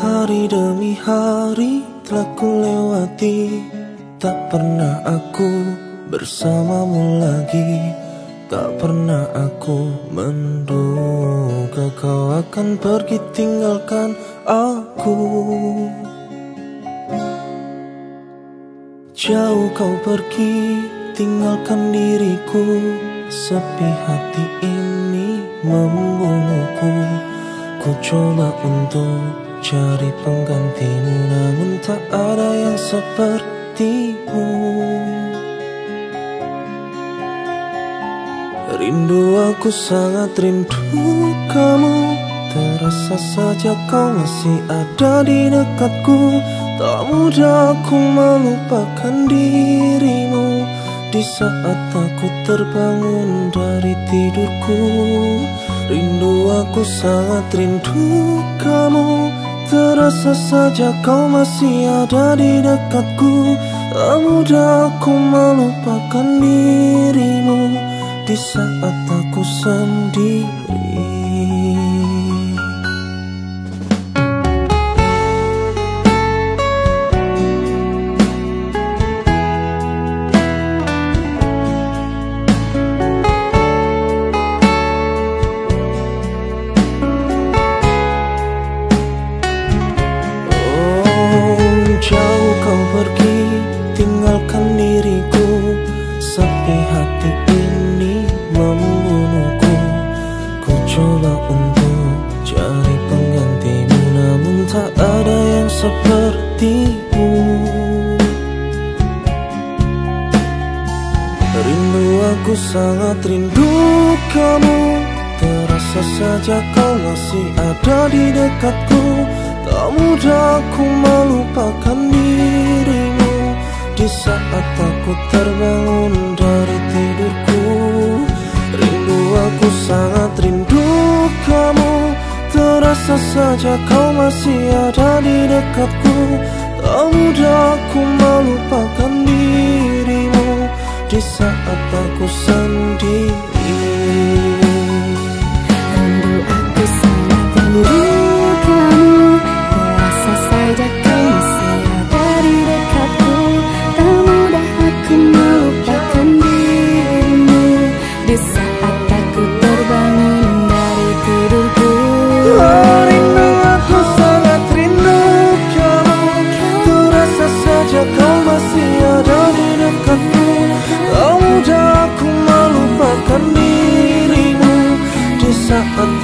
Hari demi hari telah ku lewati, tak pernah aku bersamamu lagi. Tak pernah aku menduga kau akan pergi tinggalkan aku. Jauh kau pergi tinggalkan diriku, sepi hati ini membunuhku. Ku coba untuk cari penggantimu, namun tak ada yang sepertimu. Rindu, aku sangat rindu kamu. Terasa saja kau masih ada di dekatku. Tak mudah aku melupakan dirimu di saat aku terbangun dari tidurku. Rindu, aku sangat rindu kamu. Terasa saja kau masih ada di dekatku. Tak mudah aku melupakan dirimu di saat aku sendiri. Jauh kau pergi tinggalkan diriku, sepi hati ini membunuhku. Ku coba untuk cari penggantimu, namun tak ada yang sepertimu. Rindu, aku sangat rindu kamu. Terasa saja kau masih ada di dekatku. Tak mudah aku melupakan dirimu di saat aku terbangun dari tidurku. Rindu, aku sangat rindu kamu. Terasa saja kau masih ada di dekatku. Tak mudah aku melupakan dirimu di saat aku sendiri. Rindu, aku sangat rindu kamu. Terasa saja kau masih ada di dekatku. Tak mudah aku melupakan dirimu di saat aku terbangun dari tidurku. Rindu, aku sangat rindu kamu. Terasa saja kau masih ada di dekatku. Tak mudah aku melupakan dirimu di saat